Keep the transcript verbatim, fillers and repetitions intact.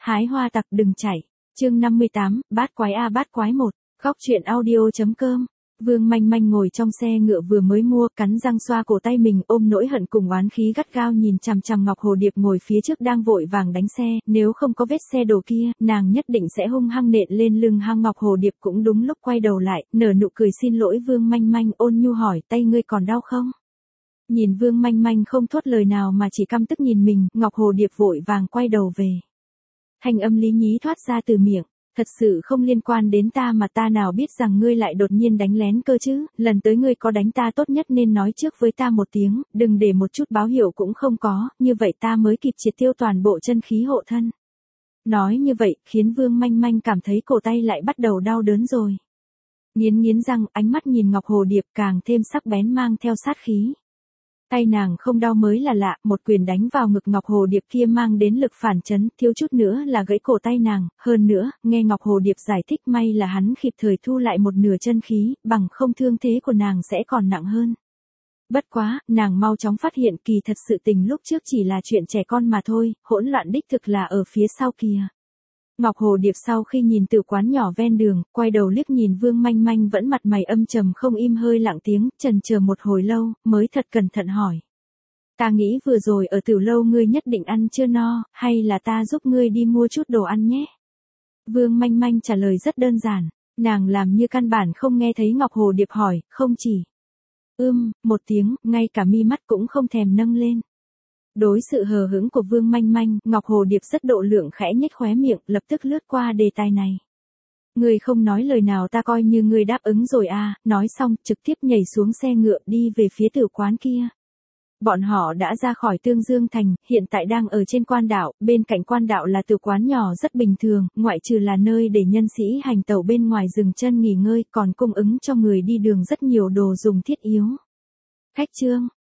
Hái hoa tặc đừng chạy. Chương năm mươi tám, bát quái a bát quái một. Khóc chuyện audio.com. Vương Manh Manh ngồi trong xe ngựa vừa mới mua, cắn răng xoa cổ tay mình, ôm nỗi hận cùng oán khí gắt gao nhìn chằm chằm Ngọc Hồ Điệp ngồi phía trước đang vội vàng đánh xe, nếu không có vết xe đổ kia, nàng nhất định sẽ hung hăng nện lên lưng hăng. Ngọc Hồ Điệp cũng đúng lúc quay đầu lại, nở nụ cười xin lỗi Vương Manh Manh, ôn nhu hỏi, tay ngươi còn đau không? Nhìn Vương Manh Manh không thốt lời nào mà chỉ căm tức nhìn mình, Ngọc Hồ Điệp vội vàng quay đầu về. Thanh âm lý nhí thoát ra từ miệng. Thật sự không liên quan đến ta mà ta nào biết rằng ngươi lại đột nhiên đánh lén cơ chứ, lần tới ngươi có đánh ta tốt nhất nên nói trước với ta một tiếng, đừng để một chút báo hiệu cũng không có, như vậy ta mới kịp triệt tiêu toàn bộ chân khí hộ thân. Nói như vậy, khiến Vương Manh Manh cảm thấy cổ tay lại bắt đầu đau đớn rồi. Nghiến nghiến răng, ánh mắt nhìn Ngọc Hồ Điệp càng thêm sắc bén mang theo sát khí. Tay nàng không đau mới là lạ, một quyền đánh vào ngực Ngọc Hồ Điệp kia mang đến lực phản chấn, thiếu chút nữa là gãy cổ tay nàng, hơn nữa, nghe Ngọc Hồ Điệp giải thích may là hắn kịp thời thu lại một nửa chân khí, bằng không thương thế của nàng sẽ còn nặng hơn. Bất quá, nàng mau chóng phát hiện kỳ thật sự tình lúc trước chỉ là chuyện trẻ con mà thôi, hỗn loạn đích thực là ở phía sau kìa. Ngọc Hồ Điệp sau khi nhìn từ quán nhỏ ven đường, quay đầu liếc nhìn Vương Manh Manh vẫn mặt mày âm trầm không im hơi lặng tiếng, chần chờ một hồi lâu, mới thật cẩn thận hỏi. Ta nghĩ vừa rồi ở tiểu lâu ngươi nhất định ăn chưa no, hay là ta giúp ngươi đi mua chút đồ ăn nhé? Vương Manh Manh trả lời rất đơn giản, nàng làm như căn bản không nghe thấy Ngọc Hồ Điệp hỏi, không chỉ. Ưm, một tiếng, ngay cả mi mắt cũng không thèm nâng lên. Đối sự hờ hững của Vương Manh Manh, Ngọc Hồ Điệp rất độ lượng khẽ nhếch khóe miệng, lập tức lướt qua đề tài này. Ngươi không nói lời nào ta coi như ngươi đáp ứng rồi à, nói xong, trực tiếp nhảy xuống xe ngựa đi về phía tử quán kia. Bọn họ đã ra khỏi Tương Dương Thành, hiện tại đang ở trên quan đảo, bên cạnh quan đảo là tử quán nhỏ rất bình thường, ngoại trừ là nơi để nhân sĩ hành tẩu bên ngoài dừng chân nghỉ ngơi, còn cung ứng cho người đi đường rất nhiều đồ dùng thiết yếu. Khách trương.